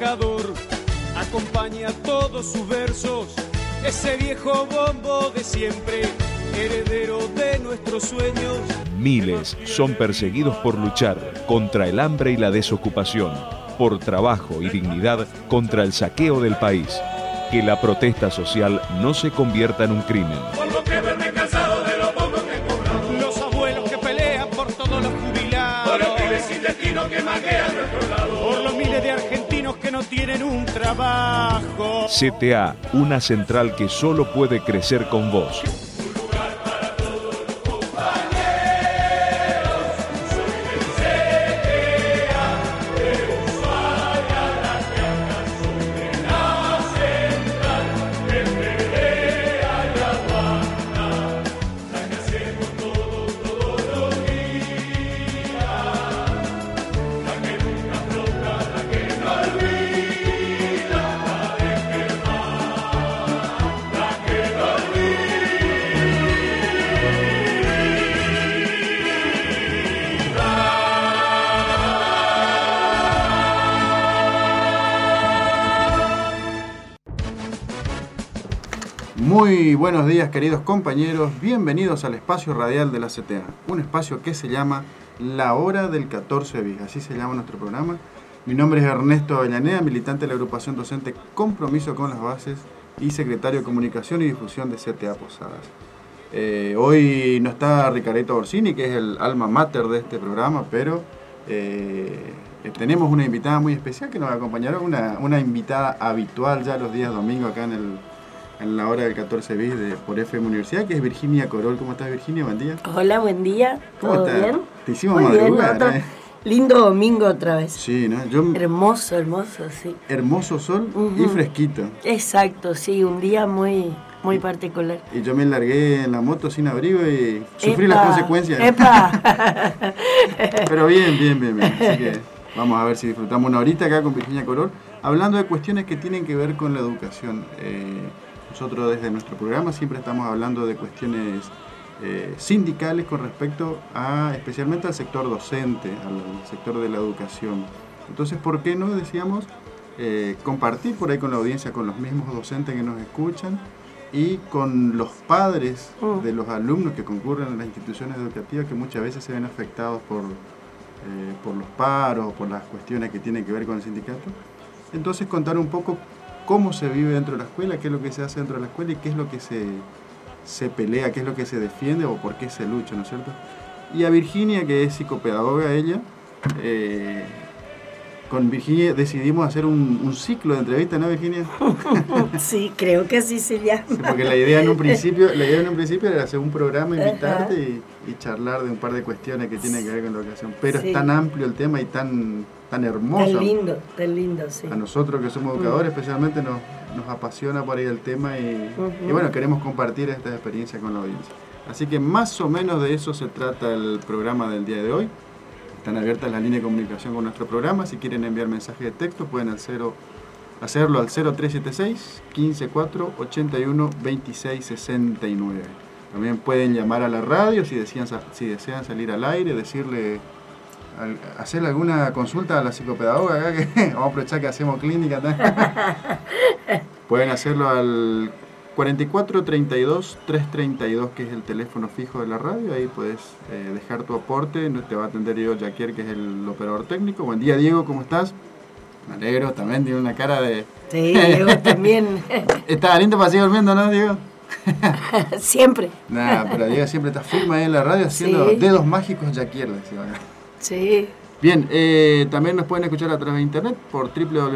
payador acompaña todos sus versos, ese viejo bombo de siempre, heredero de nuestros sueños. Miles son perseguidos por luchar contra el hambre y la desocupación, por trabajo y dignidad contra el saqueo del país. Que la protesta social no se convierta en un crimen. Por lo que verme cansado de lo poco que cobramos. Los abuelos que pelean por todos los jubilados. Por los pibes sin destino que maquean nuestro lado. Por los miles de argentinos que no tienen un trabajo. CTA, una central que solo puede crecer con vos. Muy buenos días, queridos compañeros, bienvenidos al espacio radial de la CTA, un espacio que se llama La Hora del 14 bis, así se llama nuestro programa. Mi nombre es Ernesto Avellaneda, militante de la agrupación docente Compromiso con las Bases y secretario de Comunicación y Difusión de CTA Posadas. Hoy no está Ricardito Orsini, que es el alma mater de este programa, pero tenemos una invitada muy especial que nos acompañará, una invitada habitual ya los días domingos acá en la hora del 14 bis por FM Universidad, que es Virginia Corol. ¿Cómo estás, Virginia? Buen día. Hola, buen día. ¿Todo bien? Te hicimos madrugar, Lindo domingo otra vez. Sí, ¿no? Hermoso, sí. Hermoso sol y fresquito. Exacto, sí, un día muy particular. Y yo me largué en la moto sin abrigo y sufrí las consecuencias. ¡Epa! Pero bien. Así que vamos a ver si disfrutamos una horita acá con Virginia Corol, hablando de cuestiones que tienen que ver con la educación. Nosotros desde nuestro programa siempre estamos hablando de cuestiones sindicales con respecto especialmente al sector docente, al sector de la educación. Entonces, ¿por qué no decíamos compartir por ahí con la audiencia, con los mismos docentes que nos escuchan y con los padres de los alumnos que concurren en las instituciones educativas, que muchas veces se ven afectados por los paros, por las cuestiones que tienen que ver con el sindicato? Entonces, contar un poco cómo se vive dentro de la escuela, qué es lo que se hace dentro de la escuela y qué es lo que se pelea, qué es lo que se defiende o por qué se lucha, ¿no es cierto? Y a Virginia, que es psicopedagoga ella, con Virginia decidimos hacer un ciclo de entrevistas, ¿no, Virginia? Sí, creo que así se llama. Sí, porque la idea en un principio era hacer un programa, invitarte y charlar de un par de cuestiones que tienen que ver con la educación. Pero sí, es tan amplio el tema y tan hermoso. Tan lindo, sí. A nosotros que somos educadores especialmente nos apasiona por ahí el tema y bueno, queremos compartir esta experiencia con la audiencia. Así que más o menos de eso se trata el programa del día de hoy. Están abiertas las líneas de comunicación con nuestro programa. Si quieren enviar mensajes de texto pueden hacerlo al 0376 154 81 26 69. También pueden llamar a la radio si desean salir al aire, hacerle alguna consulta a la psicopedagoga acá, que vamos a aprovechar que hacemos clínica. Pueden hacerlo al 44 32 332, que es el teléfono fijo de la radio. Ahí puedes dejar tu aporte. Te va a atender Diego Jaquier, que es el operador técnico. Buen día, Diego, ¿cómo estás? Me alegro, también tiene una cara de... Sí, Diego también. Está lindo para seguir durmiendo, ¿no, Diego? Siempre. Nada, pero Diego siempre está firme ahí en la radio haciendo dedos mágicos Jaquier. Sí. Bien, también nos pueden escuchar a través de internet por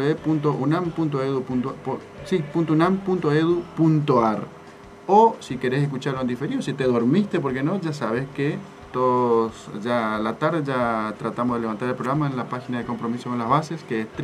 www.unam.edu.ar, o si querés escucharlo en diferido, si te dormiste, porque no, ya sabes que ya a la tarde ya tratamos de levantar el programa en la página de Compromiso con las Bases, que es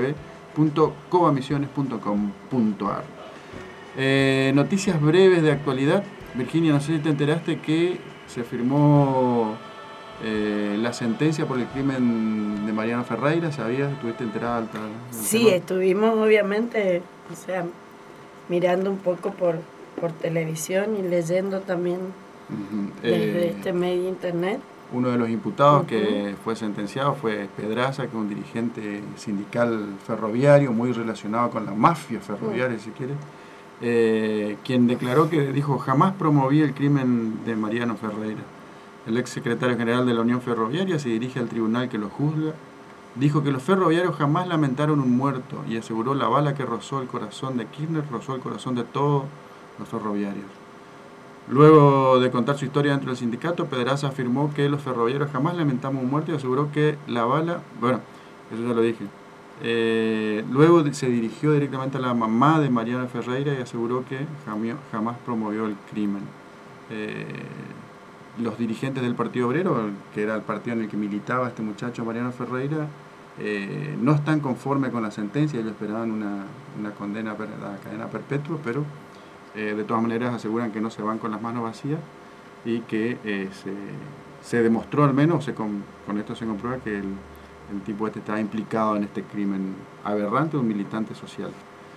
www.cobamisiones.com.ar. Noticias breves de actualidad. Virginia, no sé si te enteraste que se firmó la sentencia por el crimen de Mariano Ferreira. ¿Sabías? ¿Estuviste enterada? Sí, tema? Estuvimos obviamente, mirando un poco por televisión y leyendo también desde este medio internet. Uno de los imputados que fue sentenciado fue Pedraza, que es un dirigente sindical ferroviario muy relacionado con la mafia ferroviaria, si quiere, quien declaró que dijo: jamás promoví el crimen de Mariano Ferreira. El ex secretario general de la Unión Ferroviaria se dirige al tribunal que lo juzga. Dijo que los ferroviarios jamás lamentaron un muerto y aseguró: la bala que rozó el corazón de Kirchner rozó el corazón de todos los ferroviarios. Luego de contar su historia dentro del sindicato, Pedraza afirmó que los ferroviarios jamás lamentamos un muerto y aseguró que la bala... Bueno, eso ya lo dije. Luego se dirigió directamente a la mamá de Mariano Ferreira y aseguró que jamás promovió el crimen. Los dirigentes del Partido Obrero, que era el partido en el que militaba este muchacho Mariano Ferreira, no están conformes con la sentencia. Ellos esperaban una condena a cadena perpetua, pero de todas maneras aseguran que no se van con las manos vacías y que se demostró, al menos con esto se comprueba, que el tipo este estaba implicado en este crimen aberrante de un militante social.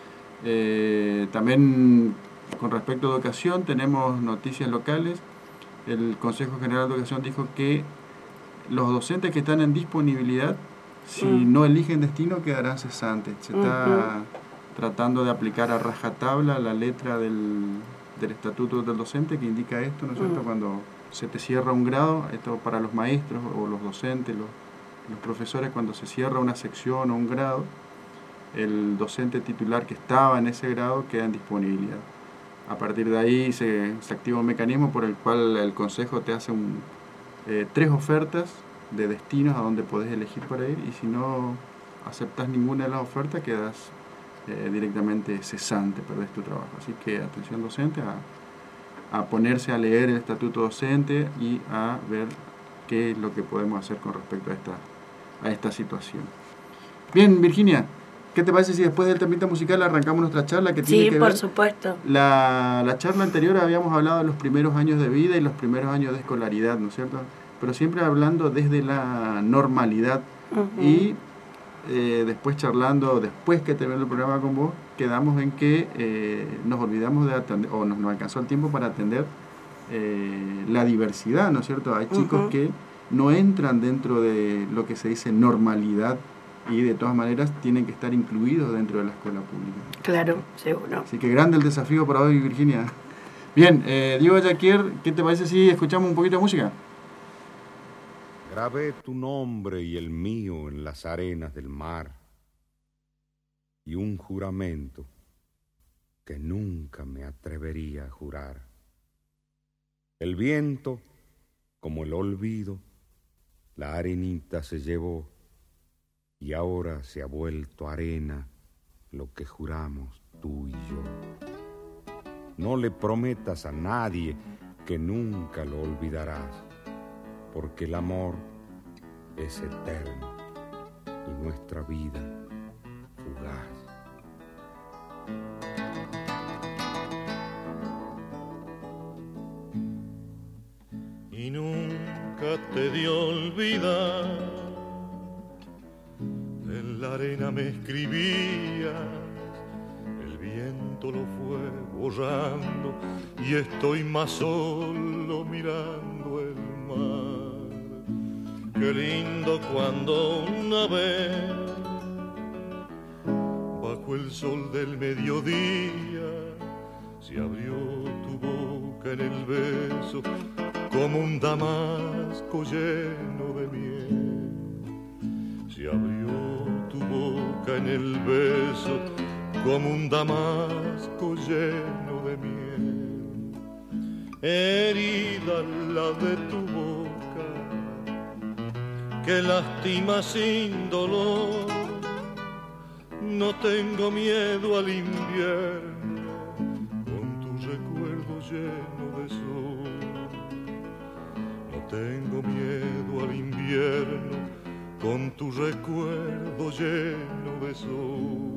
También con respecto a educación tenemos noticias locales. El Consejo General de Educación dijo que los docentes que están en disponibilidad, si no eligen destino, quedarán cesantes. Se está tratando de aplicar a rajatabla la letra del estatuto del docente que indica esto, ¿no es cierto? Cuando se te cierra un grado, esto para los maestros o los docentes, los profesores, cuando se cierra una sección o un grado, el docente titular que estaba en ese grado queda en disponibilidad. A partir de ahí se activa un mecanismo por el cual el Consejo te hace 3 ofertas de destinos a donde podés elegir para ir, y si no aceptas ninguna de las ofertas quedas directamente cesante, perdés tu trabajo. Así que atención docente, a ponerse a leer el estatuto docente y a ver qué es lo que podemos hacer con respecto a esta situación. Bien, Virginia, ¿qué te parece si después del temita musical arrancamos nuestra charla que tiene que ver? Sí, por supuesto. La charla anterior habíamos hablado de los primeros años de vida y los primeros años de escolaridad, ¿no es cierto? Pero siempre hablando desde la normalidad. Y después charlando, después que terminó el programa con vos, quedamos en que nos olvidamos de atender, o nos alcanzó el tiempo para atender la diversidad, ¿no es cierto? Hay chicos que no entran dentro de lo que se dice normalidad y de todas maneras tienen que estar incluidos dentro de la escuela pública. Claro, seguro. Así que grande el desafío para hoy, Virginia. Bien, Diego Jaquier, ¿qué te parece si escuchamos un poquito de música? Grabé tu nombre y el mío en las arenas del mar, y un juramento que nunca me atrevería a jurar. El viento, como el olvido, la arenita se llevó, y ahora se ha vuelto arena lo que juramos tú y yo. No le prometas a nadie que nunca lo olvidarás, porque el amor es eterno y nuestra vida fugaz. Y nunca te di olvidar, en la arena me escribías, el viento lo fue borrando y estoy más solo mirando el mar. Qué lindo cuando una vez, bajo el sol del mediodía, se abrió tu boca en el beso como un damasco lleno de miel. Se abrió tu boca en el beso como un damasco lleno de miel. Herida la de tu boca que lastima sin dolor, no tengo miedo al invierno con tu recuerdo lleno de sol. No tengo miedo al invierno con tu recuerdo lleno de sol.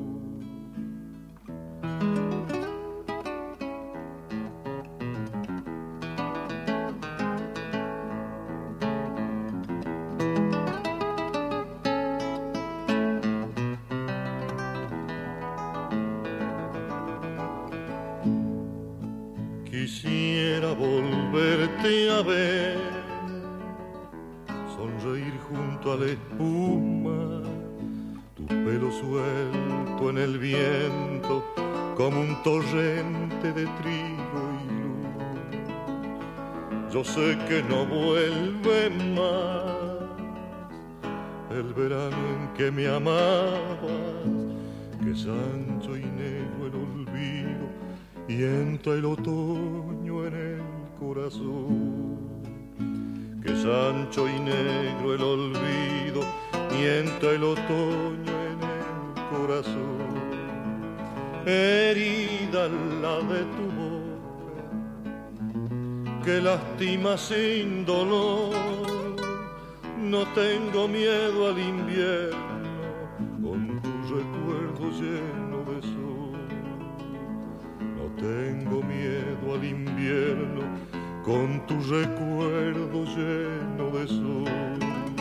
Quisiera volverte a ver junto a la espuma, tu pelo suelto en el viento como un torrente de trigo y luz. Yo sé que no vuelve más el verano en que me amabas, que es ancho y negro el olvido y entra el otoño en el corazón. Que es ancho y negro el olvido y entra el otoño en el corazón. Herida la de tu boca que lastima sin dolor. No tengo miedo al invierno con tu recuerdo lleno de sol. No tengo miedo al invierno con tu recuerdo lleno de sol.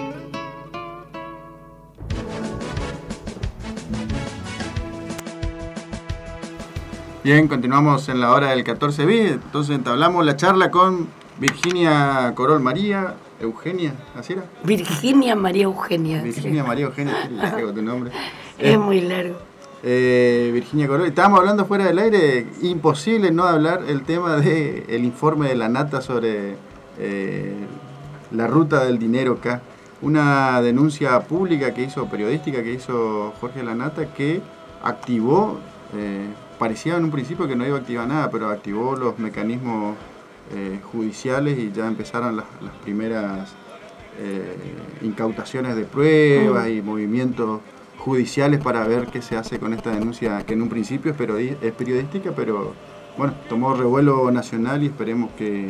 Bien, continuamos en la hora del 14 bis. Entonces entablamos la charla con Virginia Corol María Eugenia, ¿así era? Virginia María Eugenia. Virginia sí. María Eugenia, sí, le traigo tu nombre. Es muy largo. Virginia Corol, estábamos hablando fuera del aire, imposible no hablar el tema del informe de la Nata sobre la ruta del dinero acá. Una denuncia pública que hizo, periodística que hizo Jorge La Nata, que activó, parecía en un principio que no iba a activar nada, pero activó los mecanismos judiciales y ya empezaron las primeras incautaciones de pruebas y movimientos judiciales para ver qué se hace con esta denuncia que en un principio es periodística, pero bueno, tomó revuelo nacional y esperemos que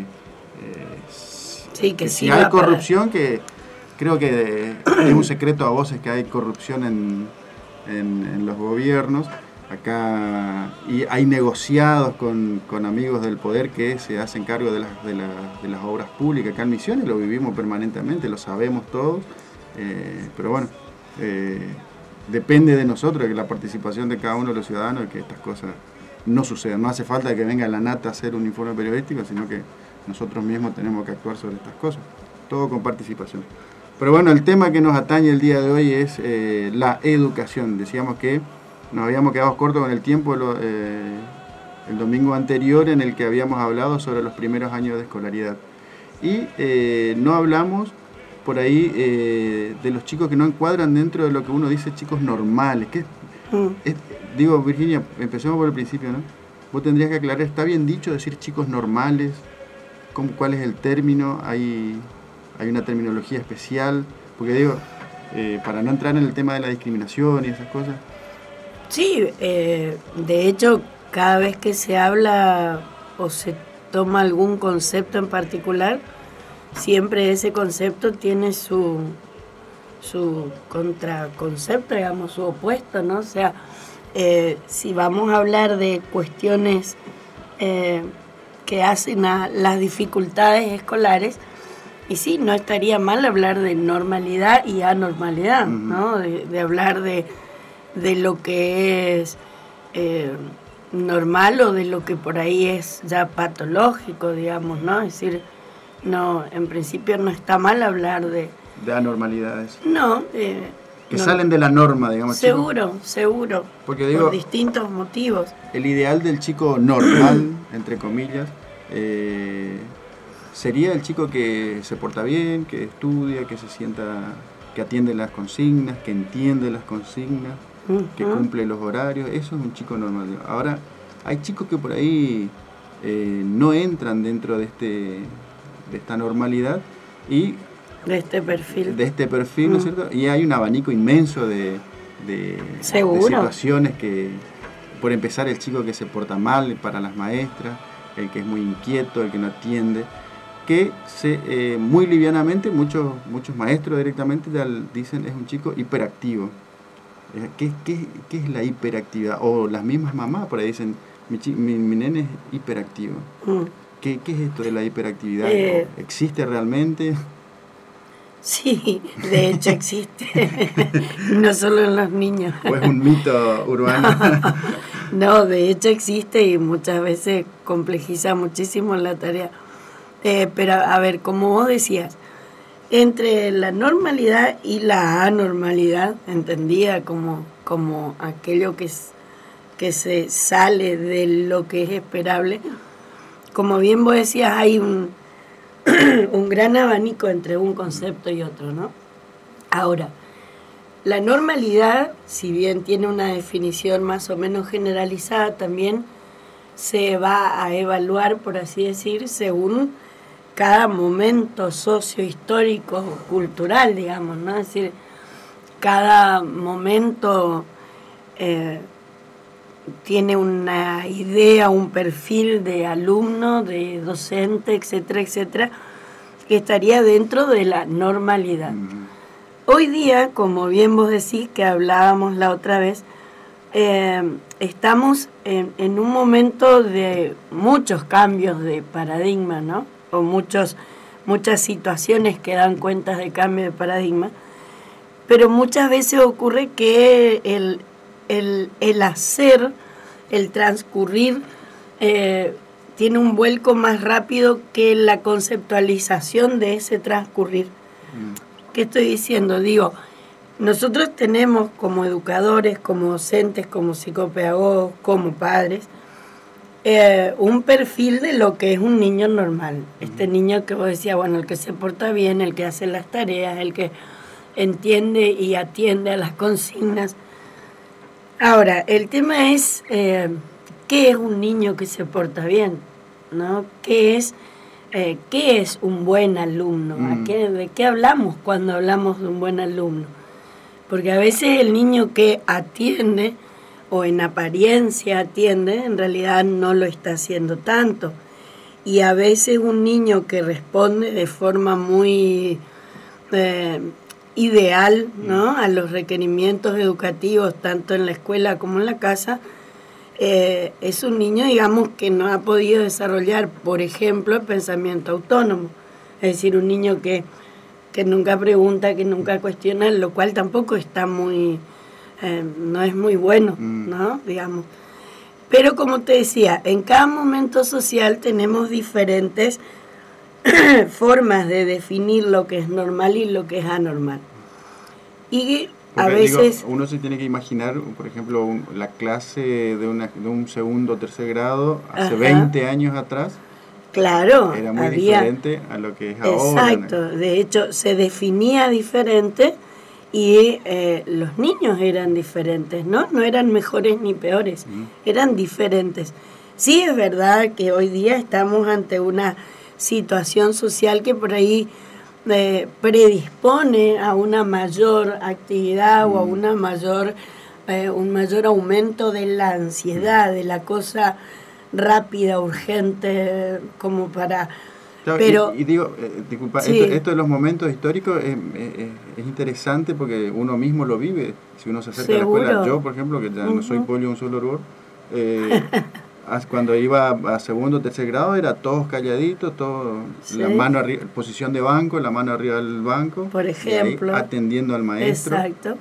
que si hay corrupción, que creo que es un secreto a voces que hay corrupción en los gobiernos. Acá y hay negociados con amigos del poder que se hacen cargo de las obras públicas. Acá en Misiones lo vivimos permanentemente, lo sabemos todos, pero bueno, depende de nosotros, de la participación de cada uno de los ciudadanos, de que estas cosas no sucedan. No hace falta que venga la Nata a hacer un informe periodístico, sino que nosotros mismos tenemos que actuar sobre estas cosas, todo con participación. Pero bueno, el tema que nos atañe el día de hoy es la educación. Decíamos que nos habíamos quedado cortos con el tiempo el domingo anterior, en el que habíamos hablado sobre los primeros años de escolaridad. Y no hablamos por ahí de los chicos que no encuadran dentro de lo que uno dice chicos normales. Digo, Virginia, empecemos por el principio, ¿no? Vos tendrías que aclarar, ¿está bien dicho decir chicos normales? ¿Cuál es el término? ¿Hay una terminología especial? Porque digo, para no entrar en el tema de la discriminación y esas cosas. Sí, de hecho, cada vez que se habla o se toma algún concepto en particular, siempre ese concepto tiene su contraconcepto, digamos, su opuesto, ¿no? O sea, si vamos a hablar de cuestiones que hacen a las dificultades escolares, y sí, no estaría mal hablar de normalidad y anormalidad, ¿no? De hablar de lo que es normal o de lo que por ahí es ya patológico, digamos, ¿no? Es decir, no, en principio no está mal hablar de anormalidades. No. Que salen de la norma, digamos. Seguro. Porque digo, por distintos motivos. El ideal del chico normal, entre comillas, sería el chico que se porta bien, que estudia, que se sienta, que atiende las consignas, que entiende las consignas, que cumple los horarios. Eso es un chico normal. Ahora, hay chicos que por ahí no entran dentro de esta normalidad y de este perfil, ¿no es cierto? Y hay un abanico inmenso de situaciones que, por empezar, el chico que se porta mal para las maestras, el que es muy inquieto, el que no atiende, que muy livianamente muchos maestros directamente ya dicen es un chico hiperactivo. ¿Qué es la hiperactividad? O las mismas mamás por ahí dicen mi nene es hiperactivo. ¿Qué es esto de la hiperactividad? ¿Existe realmente? Sí, de hecho existe. No solo en los niños. ¿O es un mito urbano? No, de hecho existe y muchas veces complejiza muchísimo la tarea. Pero a ver, como vos decías, entre la normalidad y la anormalidad, entendida como aquello que se sale de lo que es esperable, como bien vos decías, hay un gran abanico entre un concepto y otro, ¿no? Ahora, la normalidad, si bien tiene una definición más o menos generalizada, también se va a evaluar, por así decir, según cada momento sociohistórico, cultural, digamos, ¿no? Es decir, cada momento tiene una idea, un perfil de alumno, de docente, etcétera, etcétera, que estaría dentro de la normalidad. Hoy día, como bien vos decís, que hablábamos la otra vez, estamos en un momento de muchos cambios de paradigma, ¿no? O muchas situaciones que dan cuenta de cambio de paradigma, pero muchas veces ocurre que el hacer, el transcurrir, tiene un vuelco más rápido que la conceptualización de ese transcurrir. ¿Qué estoy diciendo? Digo, nosotros tenemos como educadores, como docentes, como psicopedagogos, como padres, un perfil de lo que es un niño normal. Este niño que vos decías, bueno, el que se porta bien, el que hace las tareas, el que entiende y atiende a las consignas. Ahora, el tema es, ¿qué es un niño que se porta bien? ¿No? ¿Qué es un buen alumno? ¿De qué hablamos cuando hablamos de un buen alumno? Porque a veces el niño que atiende, o en apariencia atiende, en realidad no lo está haciendo tanto. Y a veces un niño que responde de forma muy ideal, ¿no?, a los requerimientos educativos, tanto en la escuela como en la casa, es un niño, digamos, que no ha podido desarrollar, por ejemplo, el pensamiento autónomo. Es decir, un niño que nunca pregunta, que nunca cuestiona, lo cual tampoco está muy... no es muy bueno, ¿no?, digamos. Pero como te decía, en cada momento social tenemos diferentes formas de definir lo que es normal y lo que es anormal. Y porque, a veces... Digo, uno se tiene que imaginar, por ejemplo, la clase de un segundo o tercer grado hace 20 años atrás. Claro, era muy diferente a lo que es ahora. Exacto, de hecho se definía diferente y los niños eran diferentes, ¿no? No eran mejores ni peores, eran diferentes. Sí, es verdad que hoy día estamos ante una situación social que por ahí predispone a una mayor actividad o a una un mayor aumento de la ansiedad, de la cosa rápida, urgente, como para... Claro, pero y digo, disculpa, sí. esto de los momentos históricos es interesante porque uno mismo lo vive. Si uno se acerca a la escuela, yo por ejemplo, que ya no soy polio un solo hervor, cuando iba a segundo o tercer grado era todos calladitos, todos, la mano arriba, posición de banco, la mano arriba del banco, por ejemplo, atendiendo al maestro. Exacto.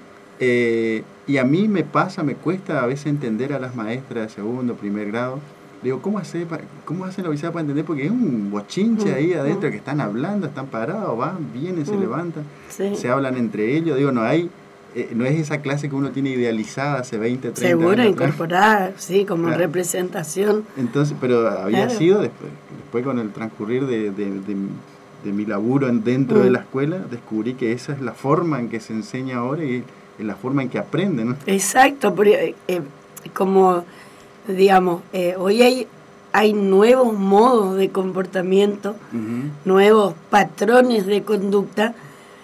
Y a mí me cuesta a veces entender a las maestras de segundo, primer grado. Digo, ¿cómo hacen la oficial para entender? Porque es un bochinche ahí adentro que están hablando, están parados, van, vienen, se levantan, se hablan entre ellos. Digo, no es esa clase que uno tiene idealizada hace 20, 30 años. Seguro, incorporada, sí, como representación. Entonces, pero había sido después con el transcurrir de mi laburo dentro de la escuela, descubrí que esa es la forma en que se enseña ahora y es la forma en que aprenden, ¿no? Exacto, porque como... digamos, hoy hay nuevos modos de comportamiento, nuevos patrones de conducta,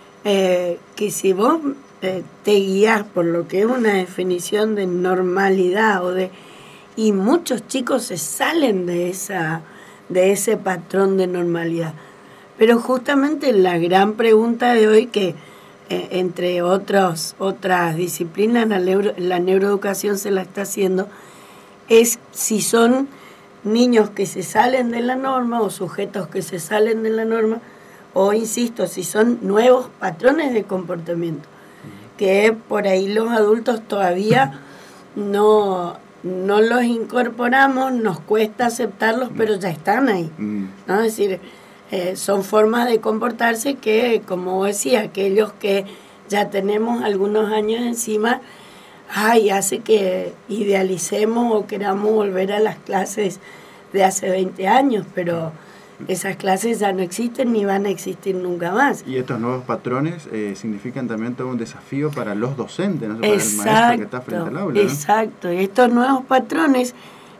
que si vos te guías por lo que es una definición de normalidad y muchos chicos se salen de ese patrón de normalidad. Pero justamente la gran pregunta de hoy, que entre otras disciplinas la neuroeducación se la está haciendo, es si son niños que se salen de la norma o sujetos que se salen de la norma, o insisto, si son nuevos patrones de comportamiento, que por ahí los adultos todavía no los incorporamos, nos cuesta aceptarlos, pero ya están ahí, ¿no? Es decir, son formas de comportarse que, como decía, aquellos que ya tenemos algunos años encima, hace que idealicemos o queramos volver a las clases de hace 20 años, pero esas clases ya no existen ni van a existir nunca más. Y estos nuevos patrones significan también todo un desafío para los docentes, ¿no? Para el maestro que está frente al aula, ¿no? Exacto, y estos nuevos patrones,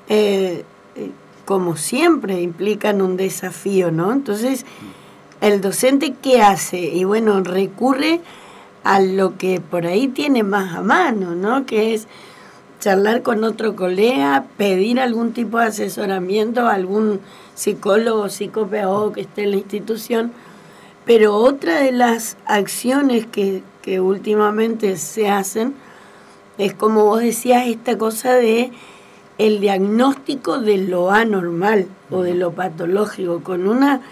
como siempre, implican un desafío, ¿no? Entonces, el docente, ¿qué hace? Y bueno, recurre a lo que por ahí tiene más a mano, ¿no? Que es charlar con otro colega, pedir algún tipo de asesoramiento a algún psicólogo o psicopedagogo que esté en la institución. Pero otra de las acciones que últimamente se hacen es, como vos decías, esta cosa de el diagnóstico de lo anormal o de lo patológico, con una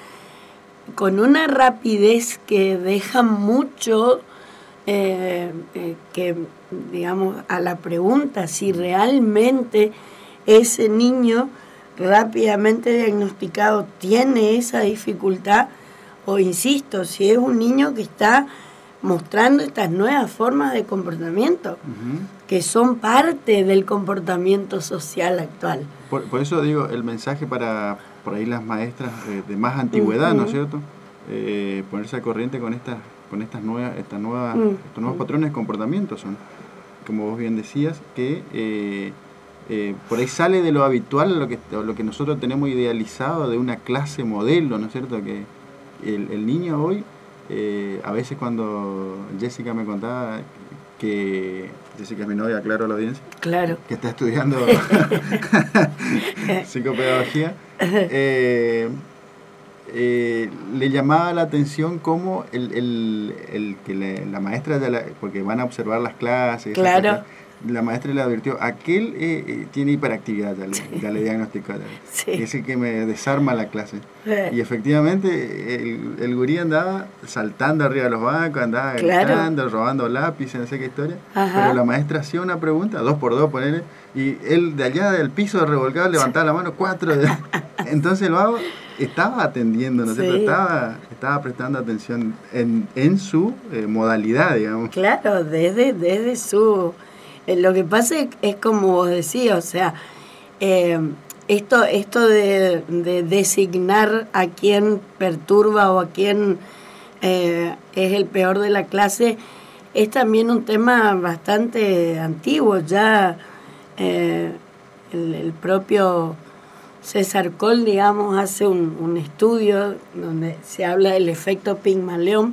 rapidez que deja mucho que, digamos, a la pregunta si realmente ese niño rápidamente diagnosticado tiene esa dificultad, o insisto, si es un niño que está mostrando estas nuevas formas de comportamiento, que son parte del comportamiento social actual. Por eso digo, el mensaje para por ahí las maestras de más antigüedad, ¿no es cierto? Ponerse al corriente con estos nuevos patrones de comportamiento, son, como vos bien decías, que por ahí sale de lo habitual, lo que nosotros tenemos idealizado de una clase modelo, ¿no es cierto? Que el niño hoy, a veces cuando Jessica me contaba que Jessica es mi novia, aclaro a la audiencia, claro, que está estudiando psicopedagogía, le llamaba la atención cómo la maestra, porque van a observar las clases, claro, la maestra le advirtió, aquel tiene hiperactividad, ya le diagnosticó, sí, es el que me desarma la clase. Sí. Y efectivamente el gurí andaba saltando arriba de los bancos, andaba claro, gritando, robando lápices, no sé qué historia. Ajá. Pero la maestra hacía una pregunta, 2x2 ponele, y él de allá del piso revolcado levantaba la mano, 4. Entonces el vago estaba atendiendo, ¿no es cierto? Estaba prestando atención en su modalidad, digamos. Claro, desde su... Lo que pasa es como vos decías, o sea, esto de designar a quién perturba o a quién es el peor de la clase es también un tema bastante antiguo. Ya el propio César Coll, digamos, hace un estudio donde se habla del efecto Pigmalión,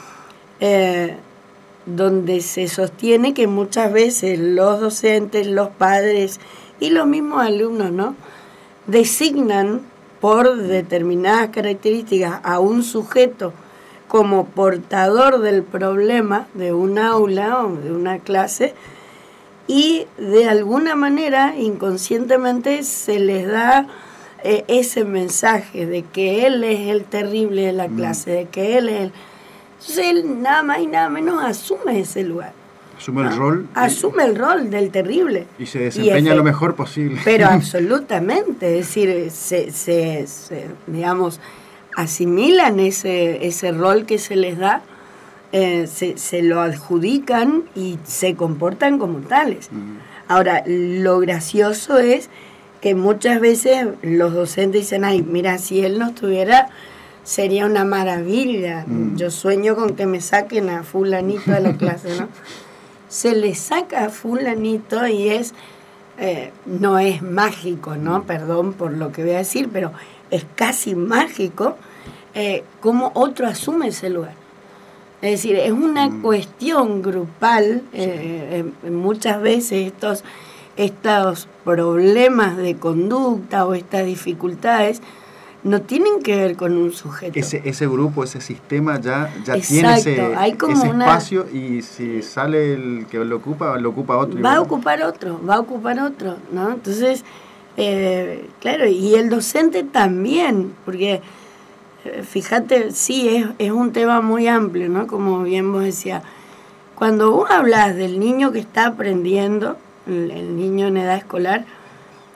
donde se sostiene que muchas veces los docentes, los padres y los mismos alumnos, ¿no?, designan por determinadas características a un sujeto como portador del problema de un aula o de una clase, y de alguna manera inconscientemente se les da ese mensaje de que él es el terrible de la clase, de que él es el... Entonces él nada más y nada menos asume ese lugar. Asume el rol. Asume el rol del terrible. Y se desempeña lo mejor posible. Pero absolutamente, es decir, se digamos, asimilan ese rol que se les da, se lo adjudican y se comportan como tales. Ahora, lo gracioso es que muchas veces los docentes dicen, ay, mira, si él no estuviera... sería una maravilla. Yo sueño con que me saquen a fulanito de la clase, ¿no? Se le saca a fulanito y no es mágico, ¿no? Perdón por lo que voy a decir, pero es casi mágico cómo otro asume ese lugar. Es decir, es una cuestión grupal. Muchas veces estos problemas de conducta o estas dificultades no tienen que ver con un sujeto. Ese grupo, ese sistema ya exacto, tiene hay como ese espacio, y si sale el que lo ocupa otro. Va a ocupar otro, ¿no? Entonces, claro, y el docente también, porque fíjate, sí, es un tema muy amplio, ¿no? Como bien vos decías, cuando vos hablas del niño que está aprendiendo, el niño en edad escolar,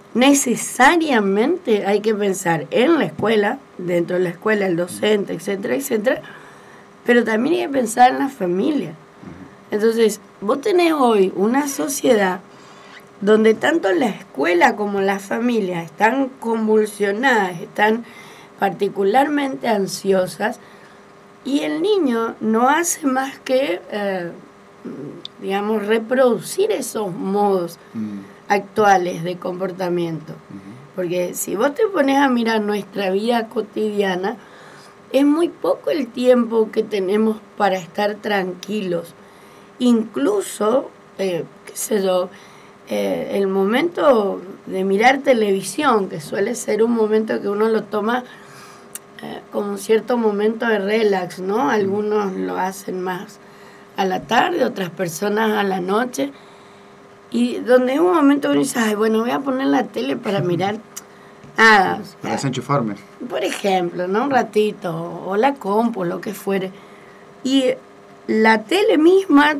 necesariamente hay que pensar en la escuela, dentro de la escuela, el docente, etcétera, etcétera, pero también hay que pensar en la familia. Entonces, vos tenés hoy una sociedad donde tanto la escuela como la familia están convulsionadas, están particularmente ansiosas, y el niño no hace más que, digamos, reproducir esos modos actuales de comportamiento. Porque si vos te pones a mirar nuestra vida cotidiana, es muy poco el tiempo que tenemos para estar tranquilos. Incluso, qué sé yo, el momento de mirar televisión, que suele ser un momento que uno lo toma como un cierto momento de relax, ¿no? Algunos lo hacen más a la tarde, otras personas a la noche, y donde en un momento uno dice, ay, bueno, voy a poner la tele para mirar nada. Para desenchufarme. Por ejemplo, ¿no? Un ratito, o la compu, lo que fuere. Y la tele misma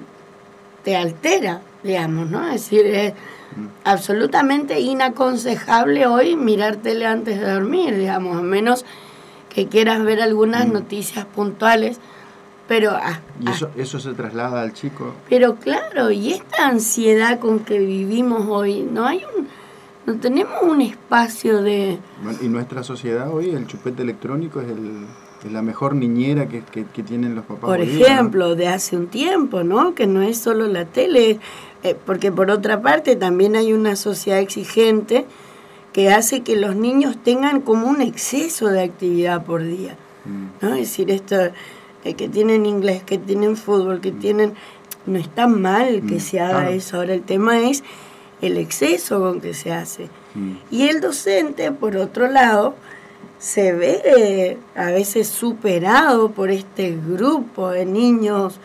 te altera, digamos, ¿no? Es decir, es absolutamente inaconsejable hoy mirar tele antes de dormir, digamos, a menos que quieras ver algunas noticias puntuales, pero... ¿Y eso se traslada al chico? Pero claro, y esta ansiedad con que vivimos hoy, no tenemos un espacio de... Bueno, y nuestra sociedad hoy, el chupete electrónico es la mejor niñera que tienen los papás. Por hoy día, ejemplo, ¿no? de hace un tiempo, ¿no? Que no es solo la tele, porque por otra parte también hay una sociedad exigente que hace que los niños tengan como un exceso de actividad por día, ¿no? Es decir, esto que tienen inglés, que tienen fútbol, que tienen... No está mal que se haga claro. eso. Ahora el tema es el exceso con que se hace. Y el docente, por otro lado, se ve a veces superado por este grupo de niños,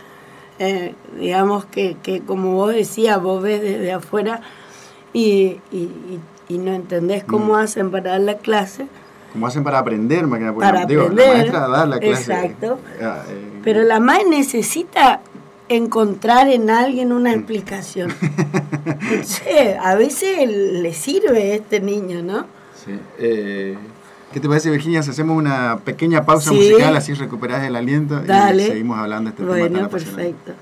digamos que como vos decías, vos ves desde afuera y no entendés cómo hacen para dar la clase. Cómo hacen para aprender, más que nada, Para digo, aprender, la maestra da la clase. exacto. Pero la madre necesita encontrar en alguien una explicación. Entonces, a veces le sirve este niño, ¿no? Sí. ¿Qué te parece, Virginia, si hacemos una pequeña pausa Sí. musical, así recuperás el aliento? Dale. Y seguimos hablando de este tema Bueno, tan apasionante? perfecto.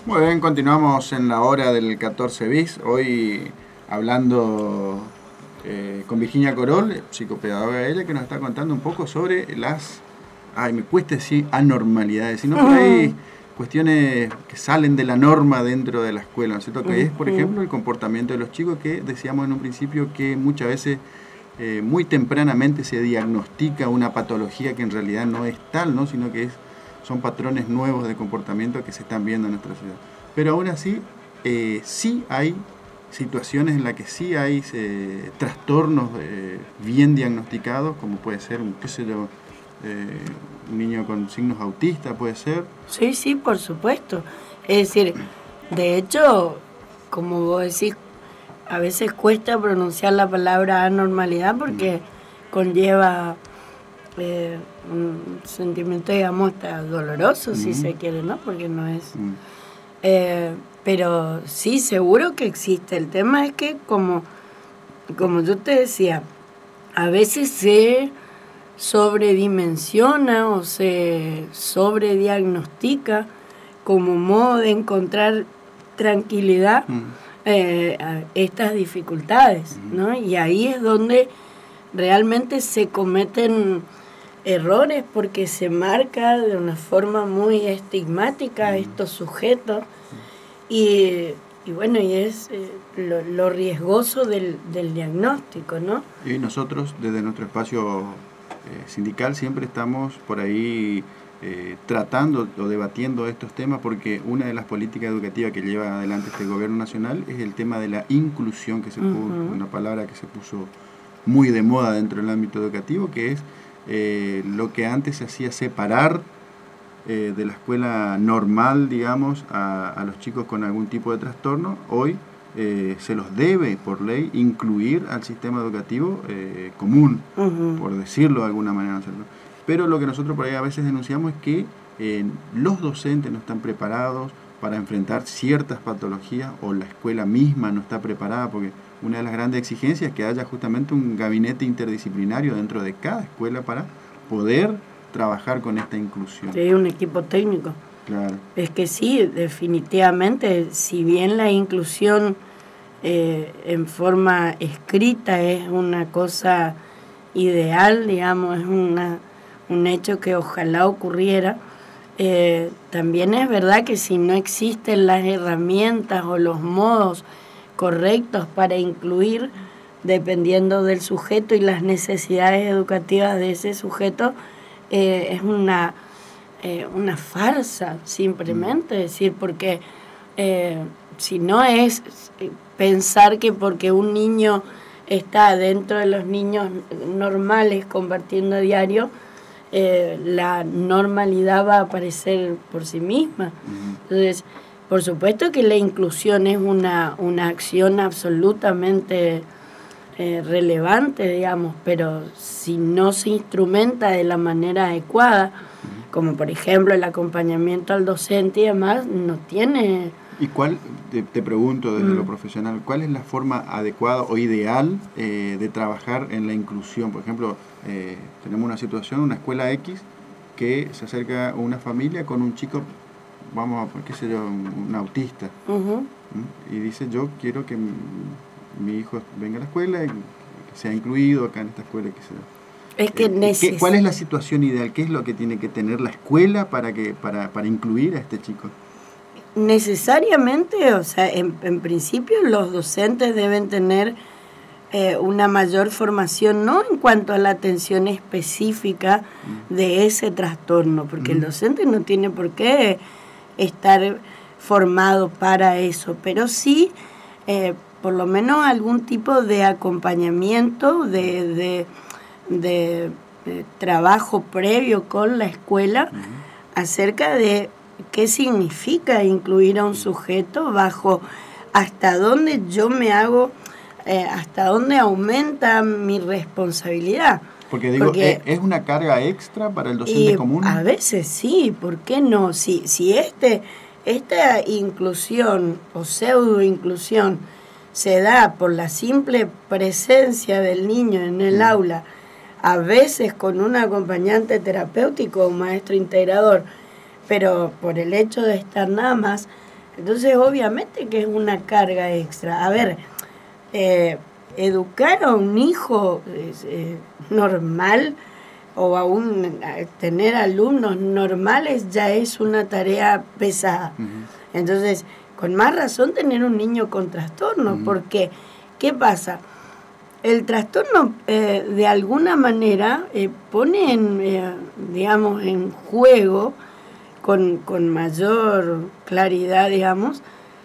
Muy bien, continuamos en la hora del 14 bis. Hoy hablando con Virginia Corol, psicopedagoga ella, que nos está contando un poco sobre las, me cuesta decir anormalidades, sino por ahí cuestiones que salen de la norma dentro de la escuela, ¿no es cierto? Que es, por ejemplo, el comportamiento de los chicos, que decíamos en un principio que muchas veces muy tempranamente se diagnostica una patología que en realidad no es tal, ¿no? Sino que son patrones nuevos de comportamiento que se están viendo en nuestra ciudad. Pero aún así, sí hay situaciones en las que sí hay trastornos bien diagnosticados, como puede ser, un niño con signos autistas, puede ser. Sí, por supuesto. Es decir, de hecho, como vos decís, a veces cuesta pronunciar la palabra anormalidad porque conlleva un sentimiento, digamos, hasta doloroso, si se quiere, ¿no? Porque no es... pero sí, seguro que existe. El tema es que, como yo te decía, a veces se sobredimensiona o se sobrediagnostica como modo de encontrar tranquilidad a estas dificultades, ¿no? Y ahí es donde realmente se cometen errores, porque se marca de una forma muy estigmática a estos sujetos y bueno, y es lo riesgoso del diagnóstico, ¿no? Y nosotros desde nuestro espacio sindical siempre estamos por ahí tratando o debatiendo estos temas, porque una de las políticas educativas que lleva adelante este gobierno nacional es el tema de la inclusión, que se puso, una palabra que se puso muy de moda dentro del ámbito educativo, que es lo que antes se hacía separar de la escuela normal, digamos, a los chicos con algún tipo de trastorno. Hoy se los debe por ley incluir al sistema educativo común, por decirlo de alguna manera, ¿no es cierto? Pero lo que nosotros por ahí a veces denunciamos es que los docentes no están preparados para enfrentar ciertas patologías, o la escuela misma no está preparada, porque una de las grandes exigencias es que haya justamente un gabinete interdisciplinario dentro de cada escuela para poder trabajar con esta inclusión. Sí, un equipo técnico. Claro. Es que sí, definitivamente, si bien la inclusión en forma escrita es una cosa ideal, digamos, es un hecho que ojalá ocurriera, también es verdad que si no existen las herramientas o los modos correctos para incluir, dependiendo del sujeto y las necesidades educativas de ese sujeto, es una farsa simplemente, es decir, porque si no es pensar que porque un niño está dentro de los niños normales compartiendo a diario, la normalidad va a aparecer por sí misma. Entonces, por supuesto que la inclusión es una acción absolutamente relevante, digamos, pero si no se instrumenta de la manera adecuada, como por ejemplo el acompañamiento al docente y demás, no tiene... ¿Y cuál, te pregunto desde lo profesional, cuál es la forma adecuada o ideal de trabajar en la inclusión? Por ejemplo, tenemos una situación, una escuela X, que se acerca a una familia con un chico, vamos a, qué sé yo, un autista, y dice, yo quiero que mi hijo venga a la escuela y que sea incluido acá en esta escuela, que sea... Es que ¿Cuál es la situación ideal? ¿Qué es lo que tiene que tener la escuela para incluir a este chico? Necesariamente, o sea, en principio los docentes deben tener una mayor formación, no en cuanto a la atención específica de ese trastorno, porque el docente no tiene por qué estar formado para eso, pero sí por lo menos algún tipo de acompañamiento, de trabajo previo con la escuela acerca de qué significa incluir a un sujeto, bajo hasta dónde yo me hago, hasta dónde aumenta mi responsabilidad. Porque ¿es una carga extra para el docente común? A veces sí, ¿por qué no? Si esta inclusión o pseudo inclusión se da por la simple presencia del niño en el aula, a veces con un acompañante terapéutico o maestro integrador, pero por el hecho de estar nada más, Entonces, obviamente que es una carga extra. A ver, educar a un hijo normal o a tener alumnos normales ya es una tarea pesada. Entonces, con más razón tener un niño con trastorno, porque, ¿qué pasa? El trastorno de alguna manera pone en juego con mayor claridad, digamos,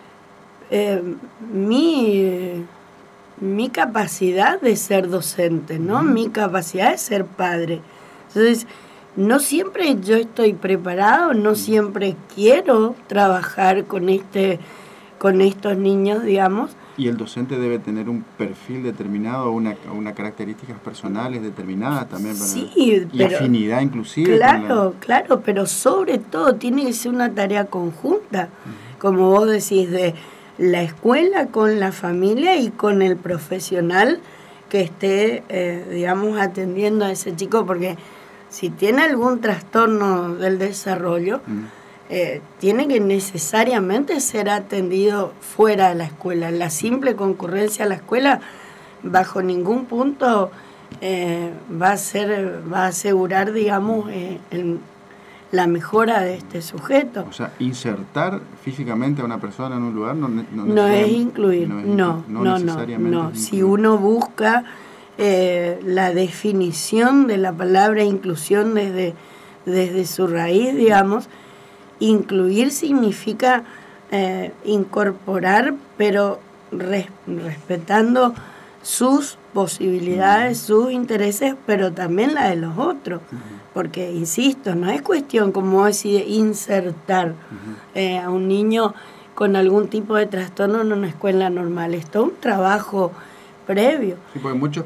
mi capacidad de ser docente, ¿no? Mi capacidad de ser padre. Entonces, no siempre yo estoy preparado, no siempre quiero trabajar con estos niños, digamos. Y el docente debe tener un perfil determinado, una características personales determinadas también. Sí, y afinidad inclusive. Claro, pero sobre todo tiene que ser una tarea conjunta, como vos decís, de la escuela con la familia y con el profesional que esté, digamos, atendiendo a ese chico, porque si tiene algún trastorno del desarrollo, tiene que necesariamente ser atendido fuera de la escuela. La simple concurrencia a la escuela, bajo ningún punto va a asegurar, digamos, la mejora de este sujeto. O sea, insertar físicamente a una persona en un lugar no es incluir, no. Si uno busca la definición de la palabra inclusión desde su raíz, digamos, incluir significa incorporar, pero respetando sus posibilidades, sus intereses, pero también la de los otros. Porque, insisto, no es cuestión, como decir, insertar a un niño con algún tipo de trastorno en una escuela normal. Es todo un trabajo previo. Sí, porque muchos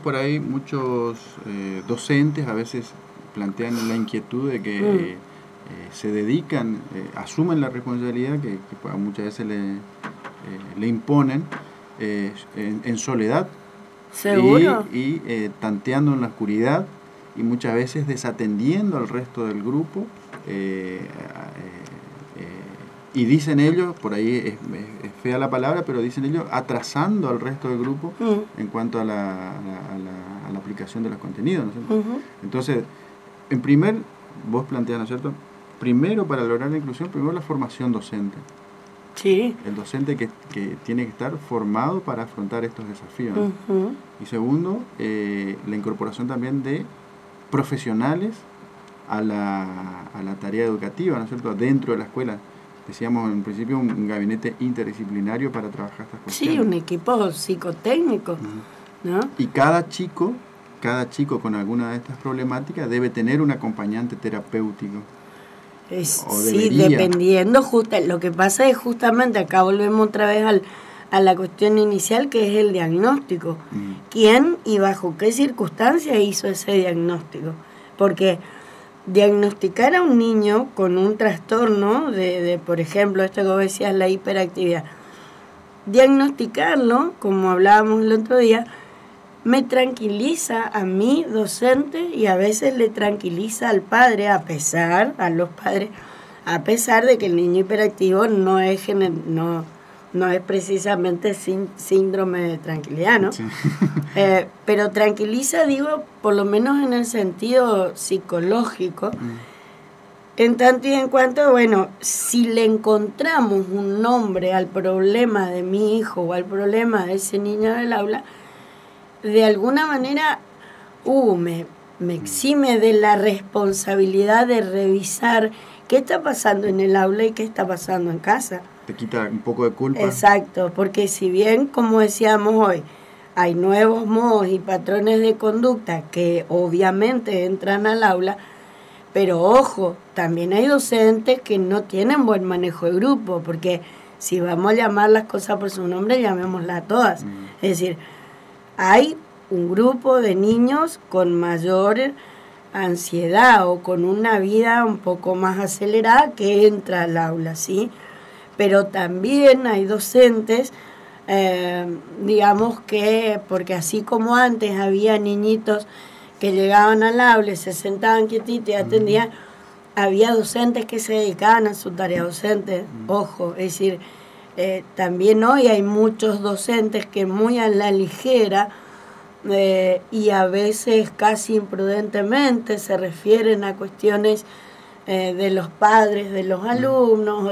docentes a veces plantean la inquietud de que se dedican, asumen la responsabilidad que muchas veces le imponen en soledad. ¿Seguro? Y tanteando en la oscuridad y muchas veces desatendiendo al resto del grupo, y dicen ellos, por ahí es fea la palabra, pero dicen ellos atrasando al resto del grupo en cuanto a la aplicación de los contenidos, ¿no es cierto? Entonces, vos planteas, ¿no es cierto? Primero, para lograr la inclusión, primero la formación docente. Sí. El docente que tiene que estar formado para afrontar estos desafíos, ¿no? Y segundo, la incorporación también de profesionales a la tarea educativa, ¿no es cierto?, dentro de la escuela. Decíamos en principio un gabinete interdisciplinario para trabajar estas cuestiones. Sí, un equipo psicotécnico, ¿no? Y cada chico con alguna de estas problemáticas debe tener un acompañante terapéutico. Sí, dependiendo, lo que pasa es justamente, acá volvemos otra vez a la cuestión inicial, que es el diagnóstico. ¿Quién y bajo qué circunstancias hizo ese diagnóstico? Porque diagnosticar a un niño con un trastorno de por ejemplo, esto que vos decías, la hiperactividad, diagnosticarlo, como hablábamos el otro día, me tranquiliza a mí, docente, y a veces le tranquiliza al padre, a pesar de que el niño hiperactivo no es precisamente síndrome de tranquilidad, ¿no? Sí. Pero tranquiliza, digo, por lo menos en el sentido psicológico, en tanto y en cuanto, bueno, si le encontramos un nombre al problema de mi hijo o al problema de ese niño del aula, de alguna manera me exime de la responsabilidad de revisar qué está pasando en el aula y qué está pasando en casa. Te quita un poco de culpa. Exacto, porque si bien, como decíamos hoy, hay nuevos modos y patrones de conducta que obviamente entran al aula, pero ojo, también hay docentes que no tienen buen manejo de grupo, porque si vamos a llamar las cosas por su nombre, llamémoslas todas. Es decir, hay un grupo de niños con mayor ansiedad o con una vida un poco más acelerada que entra al aula, ¿sí? Pero también hay docentes, digamos que, porque así como antes había niñitos que llegaban al aula y se sentaban quietitos y atendían, había docentes que se dedicaban a su tarea docente. Ojo, es decir, También hoy hay muchos docentes que muy a la ligera y a veces casi imprudentemente se refieren a cuestiones de los padres, de los alumnos,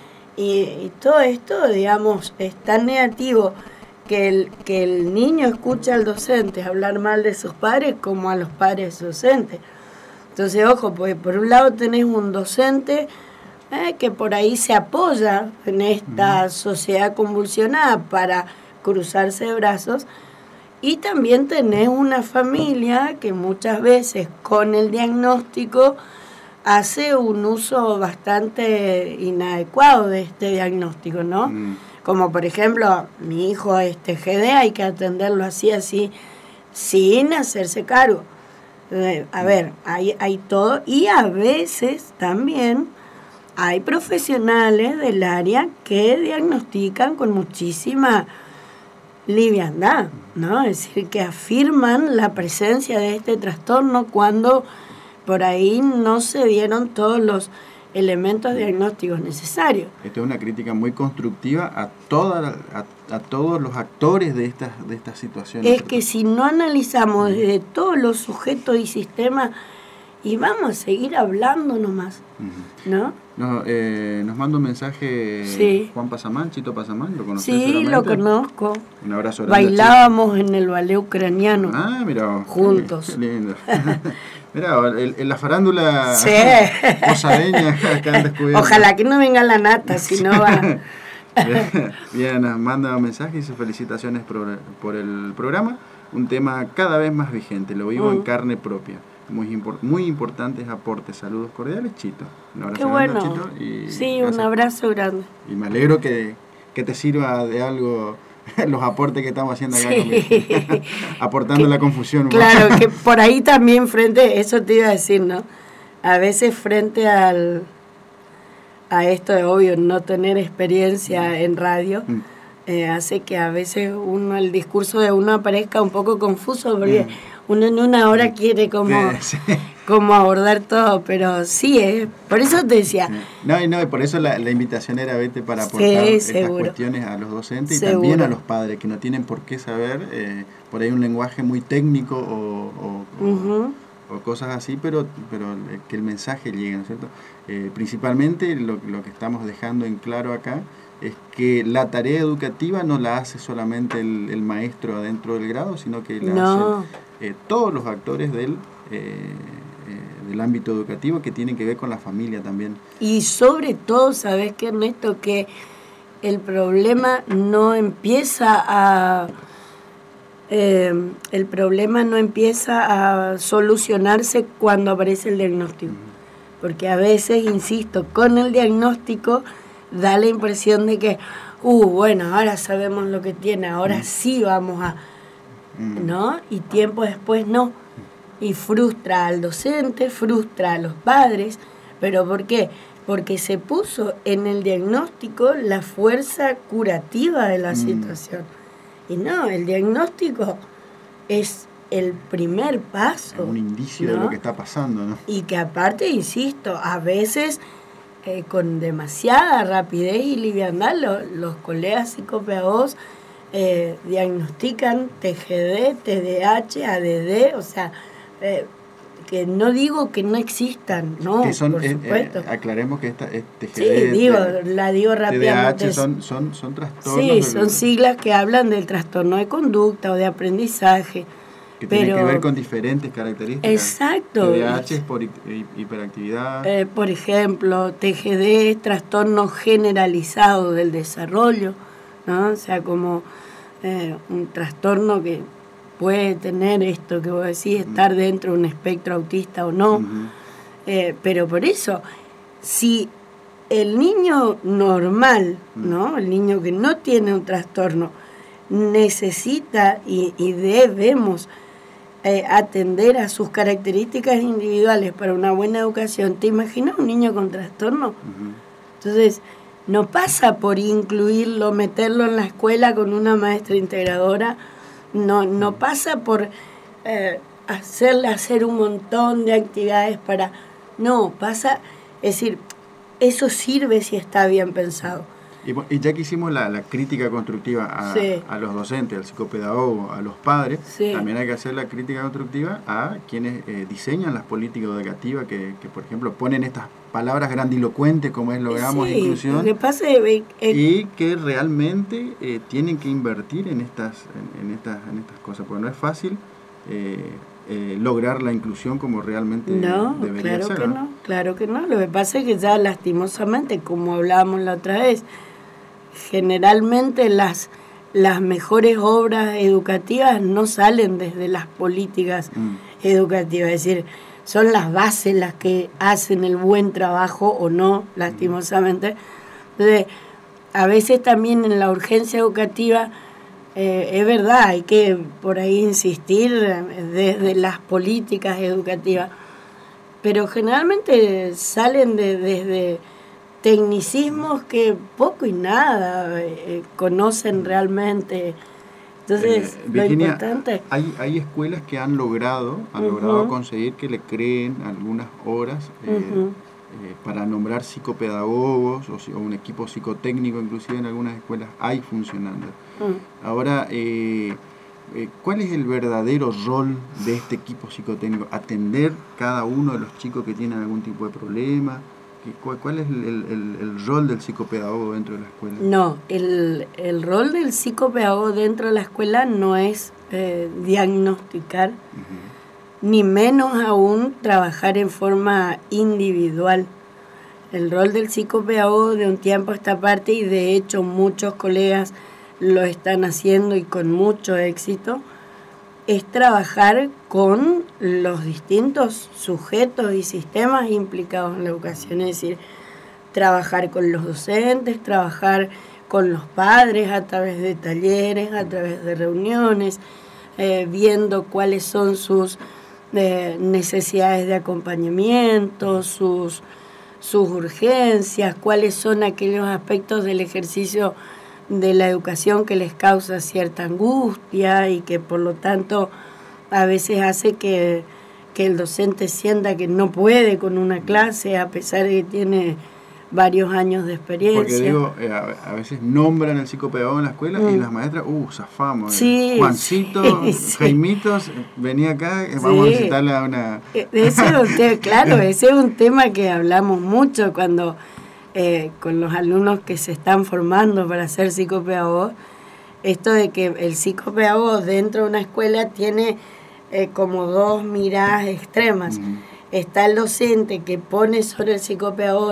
y todo esto, digamos, es tan negativo que el niño escucha al docente hablar mal de sus padres como a los padres docentes. Entonces, ojo, porque por un lado tenés un docente que por ahí se apoya en esta sociedad convulsionada para cruzarse de brazos, y también tenés una familia que muchas veces con el diagnóstico hace un uso bastante inadecuado de este diagnóstico, ¿no? Como por ejemplo, mi hijo GD, hay que atenderlo así, sin hacerse cargo. A ver, hay todo, y a veces también hay profesionales del área que diagnostican con muchísima liviandad, ¿no? Es decir, que afirman la presencia de este trastorno cuando por ahí no se dieron todos los elementos diagnósticos necesarios. Esto es una crítica muy constructiva a todos los actores de estas situaciones. Es que si no analizamos desde todos los sujetos y sistemas, y vamos a seguir hablando nomás, ¿no? Nos manda un mensaje Juan Pasamán, Chito Pasamán, ¿lo conoces? Sí, lo conozco. Un abrazo grande. Bailábamos en el ballet ucraniano. Ah, mira. Juntos. Qué lindo. Mira, la farándula posadeña acá han descubierto. Ojalá que no venga la nata, si no va. Bien, nos manda un mensaje y sus felicitaciones por el programa. Un tema cada vez más vigente, lo vivo en carne propia. Muy importantes aportes. Saludos cordiales, Chito. Un abrazo Qué bueno. grande, Chito. Y sí, gracias. Un abrazo grande. Y me alegro que te sirva de algo los aportes que estamos haciendo acá aportando la confusión. Claro, que por ahí también eso te iba a decir, ¿no? A veces frente a esto de obvio no tener experiencia en radio, hace que a veces el discurso de uno aparezca un poco confuso, porque uno en una hora quiere como abordar todo, pero sí, por eso te decía. No, y por eso la invitación era para aportar estas cuestiones a los docentes y también a los padres, que no tienen por qué saber por ahí un lenguaje muy técnico o cosas así, pero que el mensaje llegue, ¿no es cierto? Principalmente lo que estamos dejando en claro acá es que la tarea educativa no la hace solamente el maestro adentro del grado, sino que la hacen todos los actores del ámbito educativo, que tienen que ver con la familia también. Y sobre todo, ¿sabes qué, Ernesto? Que el problema no empieza a solucionarse cuando aparece el diagnóstico. Porque a veces, insisto, con el diagnóstico da la impresión de que, bueno, ahora sabemos lo que tiene, ahora sí vamos a... ¿no? Y tiempo después no. Y frustra al docente, frustra a los padres. ¿Pero por qué? Porque se puso en el diagnóstico la fuerza curativa de la situación. Y no, el diagnóstico es el primer paso. Un indicio, ¿no?, de lo que está pasando, ¿no? Y que aparte, insisto, a veces con demasiada rapidez y liviandad los colegas psicopedagogos diagnostican TGD, TDAH, ADD, o sea, que no digo que no existan, no, que son, por supuesto. Aclaremos que esta TGD, sí, la digo rápidamente. TDAH son trastornos. Sí, son siglas que hablan del trastorno de conducta o de aprendizaje. Que tiene que ver con diferentes características. Exacto. TDAH es por hiperactividad. Por ejemplo, TGD es trastorno generalizado del desarrollo, ¿no? O sea, como un trastorno que puede tener esto que vos decís, estar dentro de un espectro autista o no. Pero por eso, si el niño normal, ¿no?, el niño que no tiene un trastorno, necesita y debemos atender a sus características individuales para una buena educación. ¿Te imaginas un niño con trastorno? Entonces, no pasa por incluirlo, meterlo en la escuela con una maestra integradora, no pasa por hacerle hacer un montón de actividades es decir, eso sirve si está bien pensado. Y ya que hicimos la crítica constructiva a los docentes, al psicopedagogo, a los padres, también hay que hacer la crítica constructiva a quienes diseñan las políticas educativas que, por ejemplo, ponen estas palabras grandilocuentes como es logramos inclusión, y que realmente tienen que invertir en estas cosas, porque no es fácil lograr la inclusión como realmente debería ser. Claro que no. Lo que pasa es que ya lastimosamente, como hablábamos la otra vez, generalmente las mejores obras educativas no salen desde las políticas educativas, es decir, son las bases las que hacen el buen trabajo o no, lastimosamente. Entonces, a veces también en la urgencia educativa, es verdad, hay que por ahí insistir desde las políticas educativas, pero generalmente salen desde tecnicismos que poco y nada conocen realmente. Entonces, Virginia, lo importante... Hay escuelas que han logrado conseguir que le creen algunas horas para nombrar psicopedagogos o un equipo psicotécnico, inclusive en algunas escuelas hay funcionando. Ahora, ¿cuál es el verdadero rol de este equipo psicotécnico? ¿Atender cada uno de los chicos que tienen algún tipo de problema? ¿Cuál es el rol del psicopedagogo dentro de la escuela? No, el rol del psicopedagogo dentro de la escuela no es diagnosticar, ni menos aún trabajar en forma individual. El rol del psicopedagogo de un tiempo a esta parte, y de hecho muchos colegas lo están haciendo y con mucho éxito, es trabajar con los distintos sujetos y sistemas implicados en la educación, es decir, trabajar con los docentes, trabajar con los padres a través de talleres, a través de reuniones, viendo cuáles son sus necesidades de acompañamiento, sus urgencias, cuáles son aquellos aspectos del ejercicio de la educación que les causa cierta angustia y que por lo tanto a veces hace que el docente sienta que no puede con una clase a pesar de que tiene varios años de experiencia. Porque digo, a veces nombran al psicopedagogo en la escuela y las maestras, zafamos. Juancito, Jaimito, venía acá, vamos a visitarle a una... Ese es un tema que hablamos mucho cuando... con los alumnos que se están formando para ser psicopedagogos, esto de que el psicopedagogo dentro de una escuela tiene como dos miradas extremas. Está el docente que pone sobre el psicopedagogo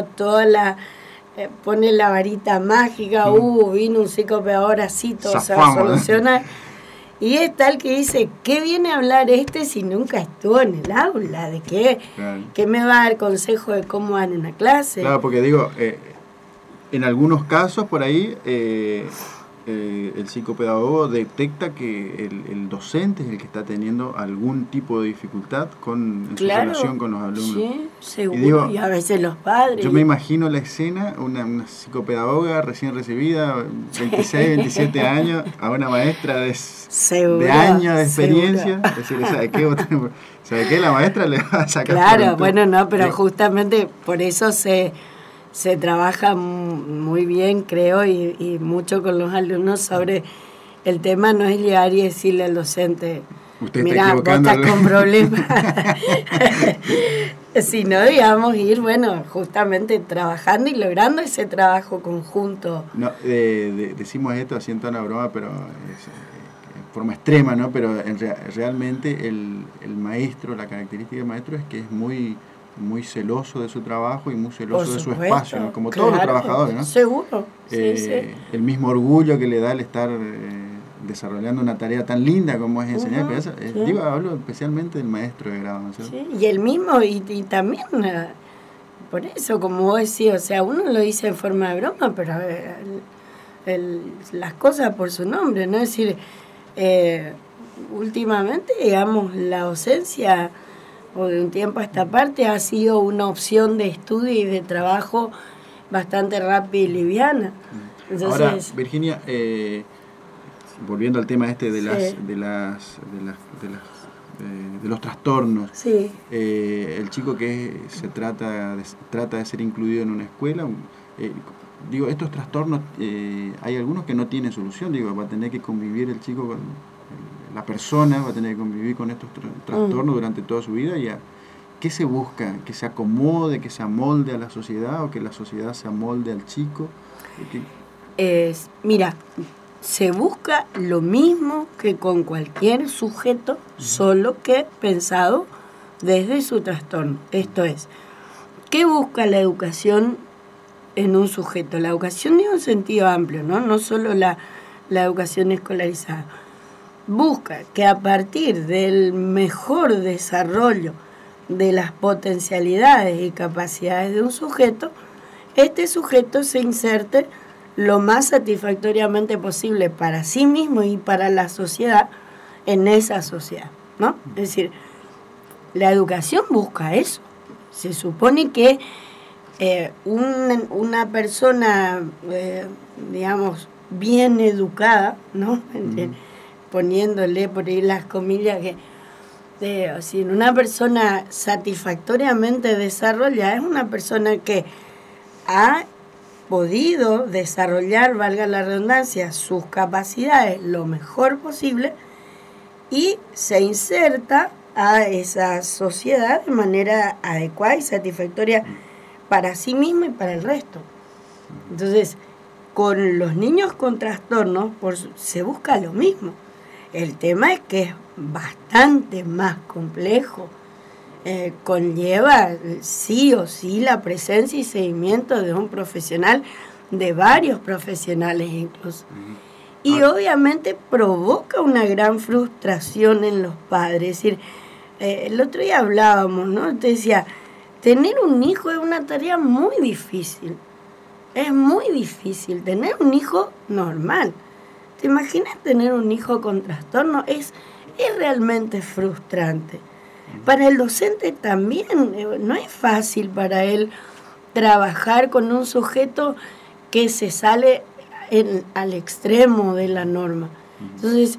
pone la varita mágica, vino un psicopedagogo, ahora sí todo se va a solucionar. Y está el que dice, ¿qué viene a hablar si nunca estuvo en el aula? ¿De qué? Claro. ¿Qué me va a dar consejo de cómo dar una clase? Claro, porque digo, en algunos casos por ahí el psicopedagogo detecta que el docente es el que está teniendo algún tipo de dificultad en su relación con los alumnos. Sí, seguro, y a veces los padres. Yo me imagino la escena, una psicopedagoga recién recibida, 26, 27 años, a una maestra de años de experiencia. Es decir, ¿sabe qué? La maestra le va a sacar. Claro, pero justamente por eso se trabaja muy bien, creo, y mucho con los alumnos sobre el tema. No es llegar y decirle al docente, mira, vos estás con problemas, sino, digamos, ir, justamente trabajando y logrando ese trabajo conjunto. No, decimos esto haciendo una broma, pero en forma extrema, ¿no? Pero realmente el maestro, la característica del maestro es que es muy celoso de su trabajo y muy celoso de su espacio, ¿no? Como todos los trabajadores, ¿no? Seguro. El mismo orgullo que le da el estar desarrollando una tarea tan linda como es enseñar. Hablo especialmente del maestro de grado, ¿no? Sí, y el mismo, y también, por eso, como vos decís, uno lo dice en forma de broma, pero las cosas por su nombre, ¿no? Es decir, últimamente, digamos, la docencia, o de un tiempo a esta parte, ha sido una opción de estudio y de trabajo bastante rápida y liviana. Entonces, ahora, Virginia, volviendo al tema de los trastornos, el chico que se trata de ser incluido en una escuela, digo, estos trastornos, hay algunos que no tienen solución, digo, va a tener que convivir el chico con la persona, va a tener que convivir con estos trastornos durante toda su vida. Y ¿qué se busca? ¿Que se acomode, que se amolde a la sociedad o que la sociedad se amolde al chico? Mira, se busca lo mismo que con cualquier sujeto, solo que pensado desde su trastorno. Esto es, ¿qué busca la educación en un sujeto? La educación tiene un sentido amplio, no solo la educación escolarizada. Busca que a partir del mejor desarrollo de las potencialidades y capacidades de un sujeto, este sujeto se inserte lo más satisfactoriamente posible para sí mismo y para la sociedad en esa sociedad, ¿no? Es decir, la educación busca eso. Se supone que una persona, digamos, bien educada, ¿no? Poniéndole por ahí las comillas que una persona satisfactoriamente desarrollada es una persona que ha podido desarrollar, valga la redundancia, sus capacidades lo mejor posible y se inserta a esa sociedad de manera adecuada y satisfactoria para sí mismo y para el resto. Entonces, con los niños con trastornos se busca lo mismo. El tema es que es bastante más complejo. Conlleva sí o sí la presencia y seguimiento de un profesional, de varios profesionales incluso. Y obviamente provoca una gran frustración en los padres. Es decir, el otro día hablábamos, ¿no? Te decía, tener un hijo es una tarea muy difícil. Es muy difícil tener un hijo normal. ¿Te imaginas tener un hijo con trastorno? Es realmente frustrante. Para el docente también, no es fácil para él trabajar con un sujeto que se sale al extremo de la norma. Entonces,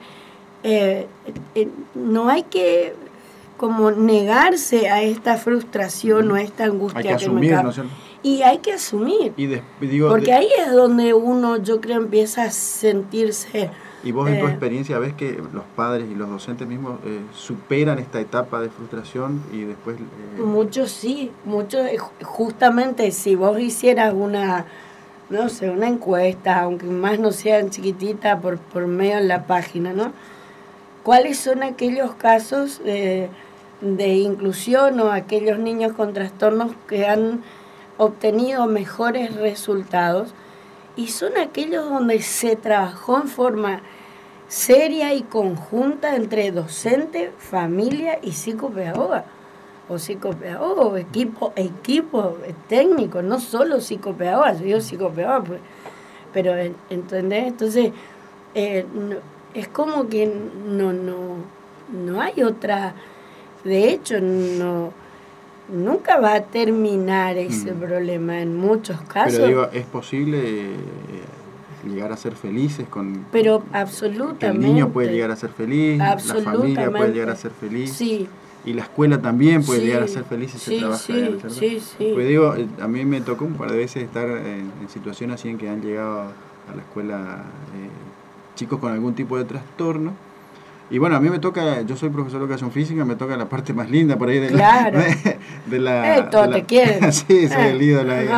no hay que como negarse a esta frustración o a esta angustia hay que asumir, me causa. ¿no es cierto? Y hay que asumir. Porque ahí es donde uno, yo creo, empieza a sentirse... Y vos en tu experiencia ves que los padres y los docentes mismos superan esta etapa de frustración y después... Muchos sí, justamente si vos hicieras una encuesta, aunque más no sea chiquitita por medio de la página, ¿no? ¿Cuáles son aquellos casos de inclusión o aquellos niños con trastornos que han obtenido mejores resultados? Y son aquellos donde se trabajó en forma seria y conjunta entre docente, familia y psicopedagoga. O psicopedagogo, equipo técnico, no solo psicopedagoga, yo digo psicopedagoga, pues, pero ¿entendés? Entonces, es como que no hay otra, de hecho, nunca va a terminar ese problema en muchos casos. Pero digo, es posible llegar a ser felices con... Pero absolutamente. El niño puede llegar a ser feliz, la familia puede llegar a ser feliz. Sí. Y la escuela también puede llegar a ser feliz si se trabaja bien, ¿verdad? Sí. Pues digo, a mí me tocó un par de veces estar en situaciones así en que han llegado a la escuela chicos con algún tipo de trastorno. Y bueno, a mí me toca, yo soy profesor de educación física, me toca la parte más linda por ahí de claro. la te quieren. Sí, soy el ídolo ahí.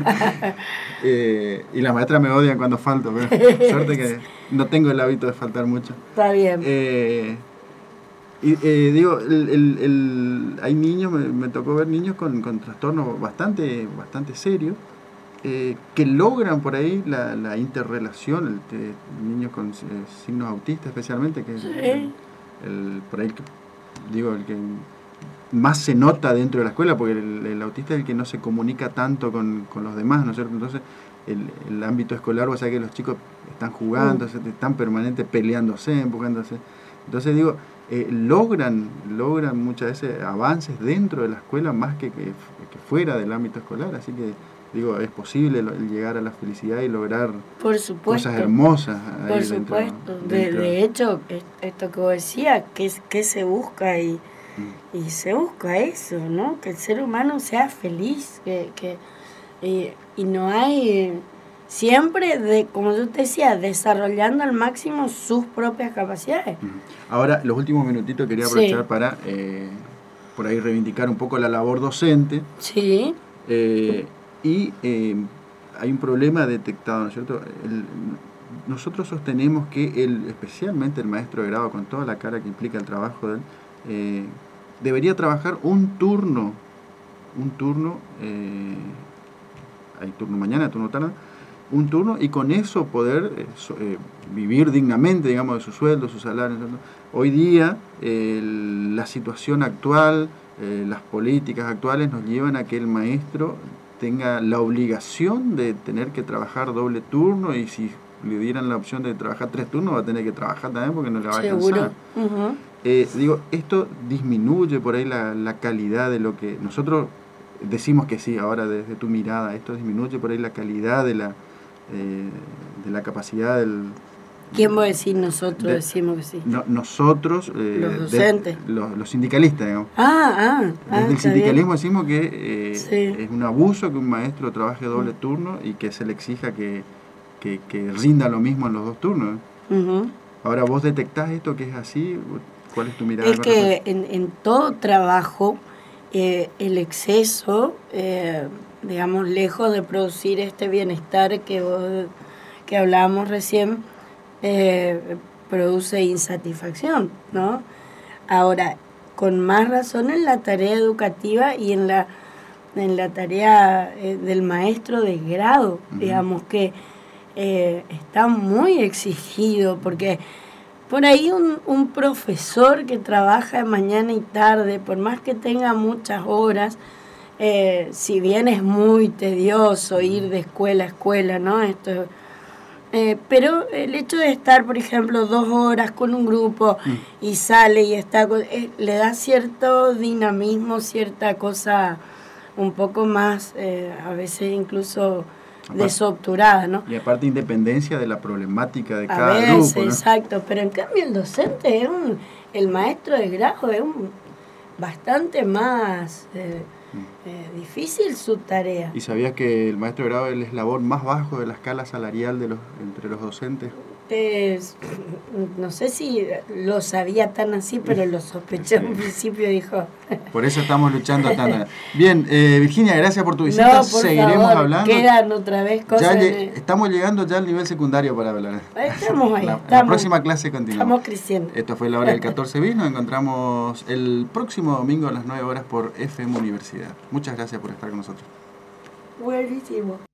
Y las maestras me odian cuando falto, pero suerte que no tengo el hábito de faltar mucho. Está bien. Digo, hay niños, me tocó ver niños con trastornos bastante serios, que logran por ahí la interrelación, niños con signos autistas especialmente, que es por ahí, digo, el que más se nota dentro de la escuela, porque el autista es el que no se comunica tanto con los demás, ¿no es cierto? Entonces, el ámbito escolar, o sea que los chicos están jugando, están permanentemente peleándose, empujándose. Entonces, digo, logran muchas veces avances dentro de la escuela más que fuera del ámbito escolar, así que digo, es posible llegar a la felicidad y lograr cosas hermosas. Por supuesto. De hecho, esto que vos decías, que se busca y se busca eso, ¿no? Que el ser humano sea feliz, y no hay siempre, como yo te decía, desarrollando al máximo sus propias capacidades. Ahora, los últimos minutitos quería aprovechar para, por ahí, reivindicar un poco la labor docente. Sí. Hay un problema detectado, ¿no es cierto? Nosotros sostenemos que especialmente el maestro de grado, con toda la carga que implica el trabajo de él, debería trabajar un turno, hay turno mañana, turno tarde, un turno, y con eso poder vivir dignamente, digamos, de su sueldo, su salario, ¿no? Hoy día la situación actual, las políticas actuales nos llevan a que el maestro tenga la obligación de tener que trabajar doble turno, y si le dieran la opción de trabajar 3 turnos va a tener que trabajar también porque no le va a alcanzar. Digo, esto disminuye por ahí la calidad de lo que nosotros decimos que sí. Ahora, desde tu mirada, esto disminuye por ahí la calidad de la capacidad del... ¿Quién va a decir? Nosotros decimos que sí. Nosotros, los docentes, los sindicalistas, digamos. Desde el sindicalismo decimos que es un abuso que un maestro trabaje doble turno y que se le exija que rinda lo mismo en los 2 turnos. Ahora, ¿vos detectás esto que es así? ¿Cuál es tu mirada? Es que en todo trabajo el exceso, digamos, lejos de producir este bienestar que hablábamos recién, produce insatisfacción, ¿no? Ahora, con más razón en la tarea educativa y en la tarea del maestro de grado, digamos que está muy exigido, porque por ahí un profesor que trabaja de mañana y tarde, por más que tenga muchas horas, si bien es muy tedioso ir de escuela a escuela, ¿no? Pero el hecho de estar, por ejemplo, 2 horas con un grupo y sale y está, le da cierto dinamismo, cierta cosa un poco más, a veces incluso desobturada, ¿no? Y aparte, independencia de la problemática de cada grupo, ¿no? Exacto, pero en cambio el docente el maestro de grado es bastante más difícil su tarea. ¿Y sabías que el maestro de grado es el eslabón más bajo de la escala salarial entre los docentes? No sé si lo sabía tan así, pero lo sospeché en principio, dijo. Por eso estamos luchando tanto. Bien, Virginia, gracias por tu visita. Seguiremos hablando. Quedan otra vez cosas. Estamos llegando ya al nivel secundario para hablar. Estamos ahí. La próxima clase continuamos. Estamos creciendo. Esto fue La Hora del 14 bis. Nos encontramos el próximo domingo a las 9 horas por FM Universidad. Muchas gracias por estar con nosotros. Buenísimo.